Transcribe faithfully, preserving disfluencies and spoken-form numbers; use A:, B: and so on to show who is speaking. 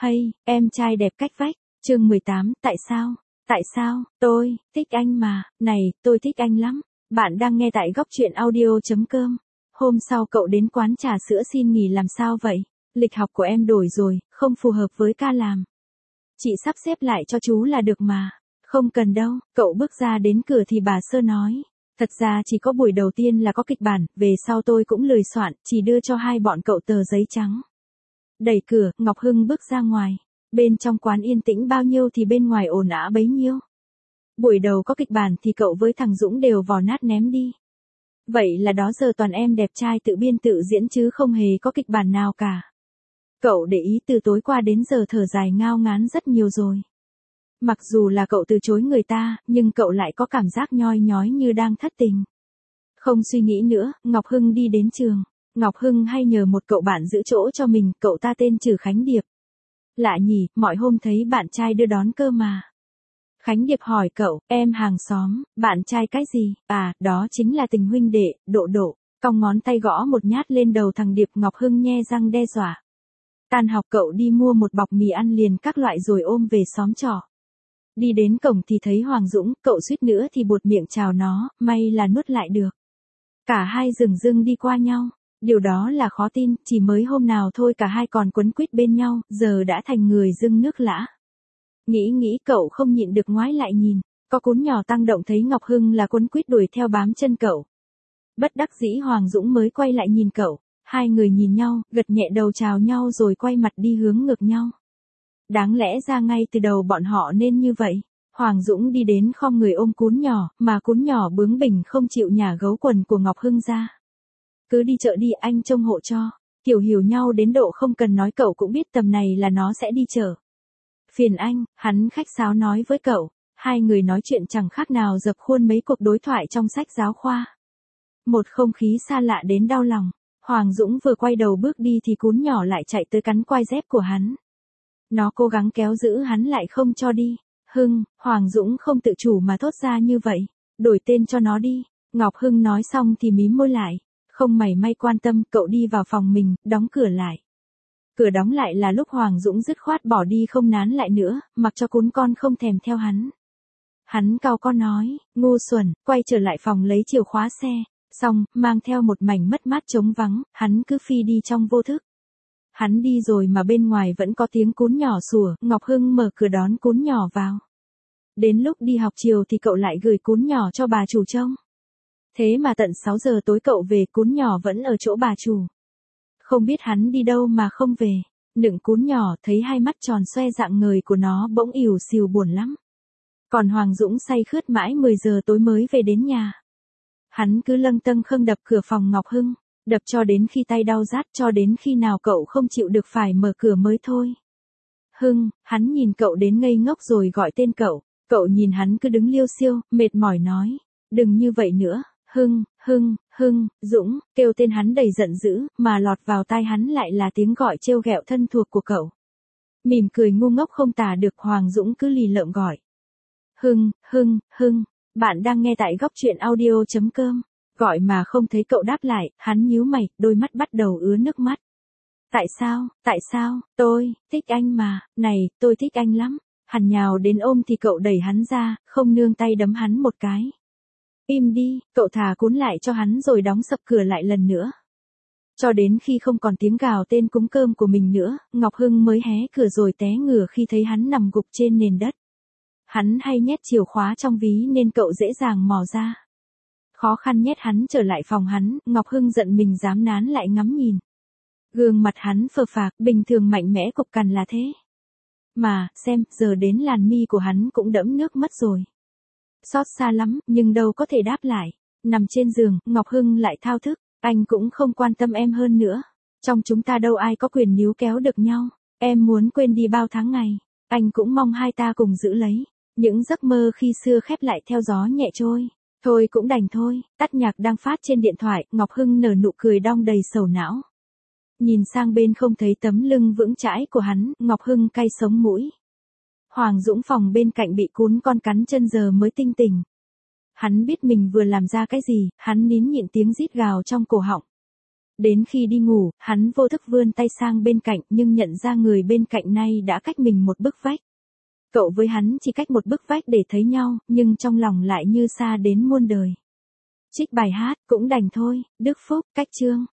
A: Hay, em trai đẹp cách vách, chương mười tám, tại sao? Tại sao? Tôi, thích anh mà, này, tôi thích anh lắm. Bạn đang nghe tại góc truyện audio.com. Hôm sau cậu đến quán trà sữa xin nghỉ làm sao vậy? Lịch học của em đổi rồi, không phù hợp với ca làm. Chị sắp xếp lại cho chú là được mà. Không cần đâu, cậu bước ra đến cửa thì bà Sơ nói. Thật ra chỉ có buổi đầu tiên là có kịch bản, về sau tôi cũng lười soạn, chỉ đưa cho hai bọn cậu tờ giấy trắng. Đẩy cửa, Ngọc Hưng bước ra ngoài. Bên trong quán yên tĩnh bao nhiêu thì bên ngoài ồn ào bấy nhiêu. Buổi đầu có kịch bản thì cậu với thằng Dũng đều vò nát ném đi. Vậy là đó giờ toàn em đẹp trai tự biên tự diễn chứ không hề có kịch bản nào cả. Cậu để ý từ tối qua đến giờ thở dài ngao ngán rất nhiều rồi. Mặc dù là cậu từ chối người ta, nhưng cậu lại có cảm giác nhoi nhói như đang thất tình. Không suy nghĩ nữa, Ngọc Hưng đi đến trường. Ngọc Hưng hay nhờ một cậu bạn giữ chỗ cho mình, cậu ta tên Trử Khánh Điệp. Lạ nhỉ, mọi hôm thấy bạn trai đưa đón cơ mà. Khánh Điệp hỏi cậu, em hàng xóm, bạn trai cái gì? À, đó chính là tình huynh đệ, Độ Độ. Cong ngón tay gõ một nhát lên đầu thằng Điệp. Ngọc Hưng nhe răng đe dọa. Tan học cậu đi mua một bọc mì ăn liền các loại rồi ôm về xóm trọ. Đi đến cổng thì thấy Hoàng Dũng, cậu suýt nữa thì buột miệng chào nó, may là nuốt lại được. Cả hai dừng dưng đi qua nhau. Điều đó là khó tin, chỉ mới hôm nào thôi cả hai còn quấn quýt bên nhau, giờ đã thành người dưng nước lã. Nghĩ nghĩ cậu không nhịn được ngoái lại nhìn, có cún nhỏ tăng động thấy Ngọc Hưng là quấn quýt đuổi theo bám chân cậu. Bất đắc dĩ Hoàng Dũng mới quay lại nhìn cậu, hai người nhìn nhau, gật nhẹ đầu chào nhau rồi quay mặt đi hướng ngược nhau. Đáng lẽ ra ngay từ đầu bọn họ nên như vậy. Hoàng Dũng đi đến khom người ôm cún nhỏ, mà cún nhỏ bướng bỉnh không chịu nhả gấu quần của Ngọc Hưng ra. Cứ đi chợ đi anh trông hộ cho. Kiểu hiểu nhau đến độ không cần nói cậu cũng biết tầm này là nó sẽ đi chợ. Phiền anh, hắn khách sáo nói với cậu. Hai người nói chuyện chẳng khác nào dập khuôn mấy cuộc đối thoại trong sách giáo khoa. Một không khí xa lạ đến đau lòng. Hoàng Dũng vừa quay đầu bước đi thì cún nhỏ lại chạy tới cắn quai dép của hắn. Nó cố gắng kéo giữ hắn lại không cho đi. Hưng, Hoàng Dũng không tự chủ mà thốt ra như vậy. Đổi tên cho nó đi. Ngọc Hưng nói xong thì mím môi lại. Không mảy may quan tâm, cậu đi vào phòng mình, đóng cửa lại. Cửa đóng lại là lúc Hoàng Dũng dứt khoát bỏ đi không nán lại nữa, mặc cho cún con không thèm theo hắn. Hắn cau con nói, ngu xuẩn, quay trở lại phòng lấy chìa khóa xe. Xong, mang theo một mảnh mất mát trống vắng, hắn cứ phi đi trong vô thức. Hắn đi rồi mà bên ngoài vẫn có tiếng cún nhỏ sủa, Ngọc Hưng mở cửa đón cún nhỏ vào. Đến lúc đi học chiều thì cậu lại gửi cún nhỏ cho bà chủ trông. Thế mà tận sáu giờ tối cậu về cún nhỏ vẫn ở chỗ bà chủ. Không biết hắn đi đâu mà không về. Nựng cún nhỏ thấy hai mắt tròn xoe dạng ngời của nó bỗng ỉu xìu buồn lắm. Còn Hoàng Dũng say khướt mãi mười giờ tối mới về đến nhà. Hắn cứ lâng tâng khâng đập cửa phòng Ngọc Hưng. Đập cho đến khi tay đau rát, cho đến khi nào cậu không chịu được phải mở cửa mới thôi. Hưng, hắn nhìn cậu đến ngây ngốc rồi gọi tên cậu. Cậu nhìn hắn cứ đứng liêu xiêu, mệt mỏi nói. Đừng như vậy nữa. Hưng, Hưng, Hưng, Dũng, kêu tên hắn đầy giận dữ, mà lọt vào tai hắn lại là tiếng gọi trêu ghẹo thân thuộc của cậu. Mỉm cười ngu ngốc không tả được, Hoàng Dũng cứ lì lợm gọi. Hưng, Hưng, Hưng, bạn đang nghe tại góc truyện audio.com. Gọi mà không thấy cậu đáp lại, hắn nhíu mày, đôi mắt bắt đầu ứa nước mắt. Tại sao, tại sao, tôi, thích anh mà, này, tôi thích anh lắm. Hắn nhào đến ôm thì cậu đẩy hắn ra, không nương tay đấm hắn một cái. Im đi, cậu thả cún lại cho hắn rồi đóng sập cửa lại lần nữa. Cho đến khi không còn tiếng gào tên cúng cơm của mình nữa, Ngọc Hưng mới hé cửa rồi té ngửa khi thấy hắn nằm gục trên nền đất. Hắn hay nhét chìa khóa trong ví nên cậu dễ dàng mò ra. Khó khăn nhét hắn trở lại phòng hắn, Ngọc Hưng giận mình dám nán lại ngắm nhìn. Gương mặt hắn phờ phạc, bình thường mạnh mẽ cục cằn là thế. Mà, xem, giờ đến làn mi của hắn cũng đẫm nước mất rồi. Xót xa lắm, nhưng đâu có thể đáp lại. Nằm trên giường, Ngọc Hưng lại thao thức, anh cũng không quan tâm em hơn nữa. Trong chúng ta đâu ai có quyền níu kéo được nhau. Em muốn quên đi bao tháng ngày. Anh cũng mong hai ta cùng giữ lấy. Những giấc mơ khi xưa khép lại theo gió nhẹ trôi. Thôi cũng đành thôi, tắt nhạc đang phát trên điện thoại, Ngọc Hưng nở nụ cười đong đầy sầu não. Nhìn sang bên không thấy tấm lưng vững chãi của hắn, Ngọc Hưng cay sống mũi. Hoàng Dũng phòng bên cạnh bị cún con cắn chân giờ mới tinh tỉnh. Hắn biết mình vừa làm ra cái gì, hắn nín nhịn tiếng rít gào trong cổ họng. Đến khi đi ngủ, hắn vô thức vươn tay sang bên cạnh nhưng nhận ra người bên cạnh nay đã cách mình một bức vách. Cậu với hắn chỉ cách một bức vách để thấy nhau, nhưng trong lòng lại như xa đến muôn đời. Trích bài hát, cũng đành thôi, Đức Phúc, cách chương.